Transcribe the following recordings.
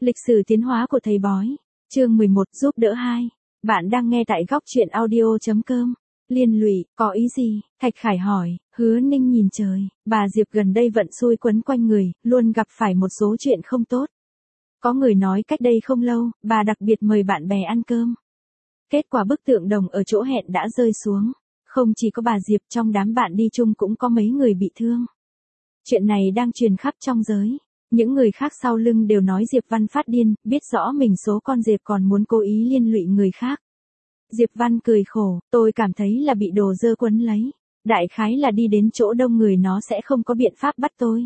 Lịch sử tiến hóa của thầy bói. Chương 11 giúp đỡ 2. Bạn đang nghe tại góc truyện audio.com. Liên lụy, có ý gì? Thạch Khải hỏi. Hứa Ninh nhìn trời. Bà Diệp gần đây vận xui quấn quanh người, luôn gặp phải một số chuyện không tốt. Có người nói cách đây không lâu, bà đặc biệt mời bạn bè ăn cơm. Kết quả bức tượng đồng ở chỗ hẹn đã rơi xuống. Không chỉ có bà Diệp, trong đám bạn đi chung cũng có mấy người bị thương. Chuyện này đang truyền khắp trong giới. Những người khác sau lưng đều nói Diệp Văn phát điên, biết rõ mình số con Diệp còn muốn cố ý liên lụy người khác. Diệp Văn cười khổ, tôi cảm thấy là bị đồ dơ quấn lấy. Đại khái là đi đến chỗ đông người nó sẽ không có biện pháp bắt tôi.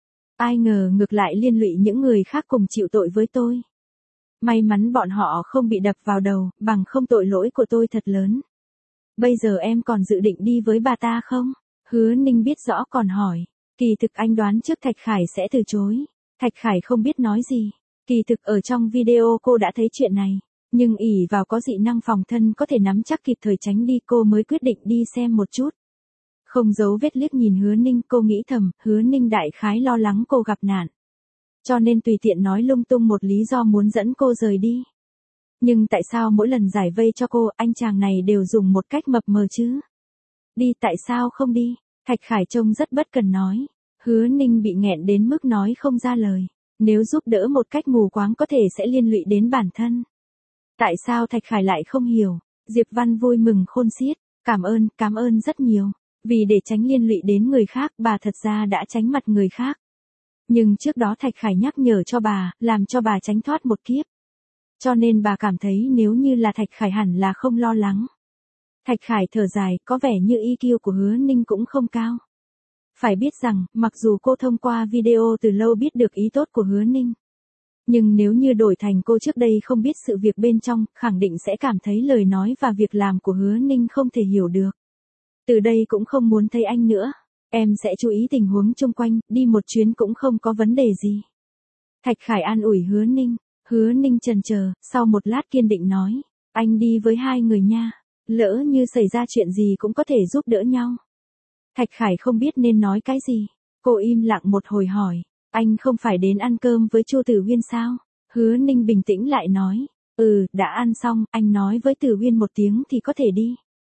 Ai ngờ ngược lại liên lụy những người khác cùng chịu tội với tôi. May mắn bọn họ không bị đập vào đầu, bằng không tội lỗi của tôi thật lớn. Bây giờ em còn dự định đi với bà ta không? Hứa Ninh biết rõ còn hỏi. Kỳ thực anh đoán trước Thạch Khải sẽ từ chối. Thạch Khải không biết nói gì. Kỳ thực ở trong video cô đã thấy chuyện này. Nhưng ỷ vào có dị năng phòng thân có thể nắm chắc kịp thời tránh đi, cô mới quyết định đi xem một chút. Không giấu vết liếc nhìn Hứa Ninh, cô nghĩ thầm, Hứa Ninh đại khái lo lắng cô gặp nạn. Cho nên tùy tiện nói lung tung một lý do muốn dẫn cô rời đi. Nhưng tại sao mỗi lần giải vây cho cô, anh chàng này đều dùng một cách mập mờ chứ? Đi, tại sao không đi? Thạch Khải trông rất bất cần nói. Hứa Ninh bị nghẹn đến mức nói không ra lời. Nếu giúp đỡ một cách mù quáng có thể sẽ liên lụy đến bản thân. Tại sao Thạch Khải lại không hiểu? Diệp Văn vui mừng khôn xiết. Cảm ơn rất nhiều. Vì để tránh liên lụy đến người khác, bà thật ra đã tránh mặt người khác. Nhưng trước đó Thạch Khải nhắc nhở cho bà, làm cho bà tránh thoát một kiếp. Cho nên bà cảm thấy nếu như là Thạch Khải hẳn là không lo lắng. Thạch Khải thở dài, có vẻ như EQ của Hứa Ninh cũng không cao. Phải biết rằng, mặc dù cô thông qua video từ lâu biết được ý tốt của Hứa Ninh. Nhưng nếu như đổi thành cô trước đây không biết sự việc bên trong, khẳng định sẽ cảm thấy lời nói và việc làm của Hứa Ninh không thể hiểu được. Từ đây cũng không muốn thấy anh nữa. Em sẽ chú ý tình huống chung quanh, đi một chuyến cũng không có vấn đề gì. Thạch Khải an ủi Hứa Ninh. Hứa Ninh chần chờ, sau một lát kiên định nói. Anh đi với hai người nha. Lỡ như xảy ra chuyện gì cũng có thể giúp đỡ nhau. Thạch Khải không biết nên nói cái gì. Cô im lặng một hồi hỏi. Anh không phải đến ăn cơm với Chu Tử Huyên sao? Hứa Ninh bình tĩnh lại nói. Đã ăn xong, anh nói với Tử Huyên một tiếng thì có thể đi.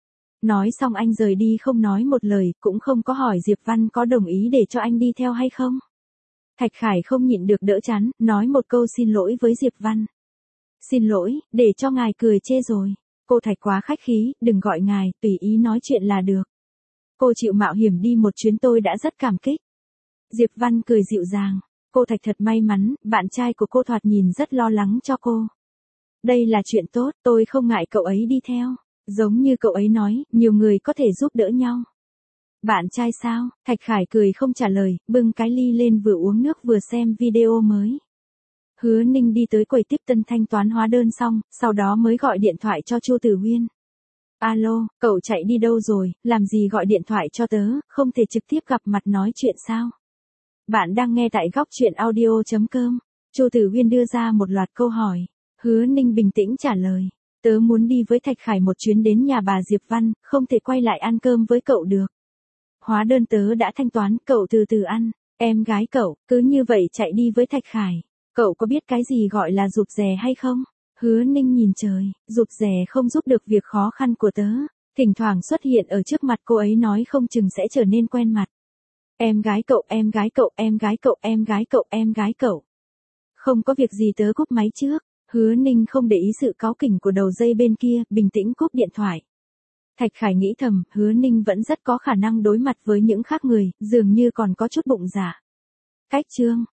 Nói xong anh rời đi không nói một lời, cũng không có hỏi Diệp Văn có đồng ý để cho anh đi theo hay không. Thạch Khải không nhịn được đỡ chán, nói một câu xin lỗi với Diệp Văn. Xin lỗi, để cho ngài cười chê rồi. Cô Thạch quá khách khí, đừng gọi ngài, tùy ý nói chuyện là được. Cô chịu mạo hiểm đi một chuyến tôi đã rất cảm kích. Diệp Văn cười dịu dàng. Cô Thạch thật may mắn, bạn trai của cô thoạt nhìn rất lo lắng cho cô. Đây là chuyện tốt, tôi không ngại cậu ấy đi theo. Giống như cậu ấy nói, nhiều người có thể giúp đỡ nhau. Bạn trai sao? Thạch Khải cười không trả lời, bưng cái ly lên vừa uống nước vừa xem video mới. Hứa Ninh đi tới quầy tiếp tân thanh toán hóa đơn xong, sau đó mới gọi điện thoại cho Chu Tử Huyên. Alo, cậu chạy đi đâu rồi, làm gì gọi điện thoại cho tớ, không thể trực tiếp gặp mặt nói chuyện sao? Bạn đang nghe tại góc truyện audio.com. Chu Tử Huyên đưa ra một loạt câu hỏi. Hứa Ninh bình tĩnh trả lời. Tớ muốn đi với Thạch Khải một chuyến đến nhà bà Diệp Văn, không thể quay lại ăn cơm với cậu được. Hóa đơn tớ đã thanh toán, cậu từ từ ăn. Em gái cậu, cứ như vậy chạy đi với Thạch Khải. Cậu có biết cái gì gọi là rụt rè hay không? Hứa Ninh nhìn trời, rụt rè không giúp được việc khó khăn của tớ. Thỉnh thoảng xuất hiện ở trước mặt cô ấy nói không chừng sẽ trở nên quen mặt. Em gái cậu, em gái cậu, em gái cậu, em gái cậu, em gái cậu. Không có việc gì tớ cúp máy trước. Hứa Ninh không để ý sự cáu kỉnh của đầu dây bên kia, bình tĩnh cúp điện thoại. Thạch Khải nghĩ thầm, Hứa Ninh vẫn rất có khả năng đối mặt với những khác người, dường như còn có chút bụng dạ. Cách chương.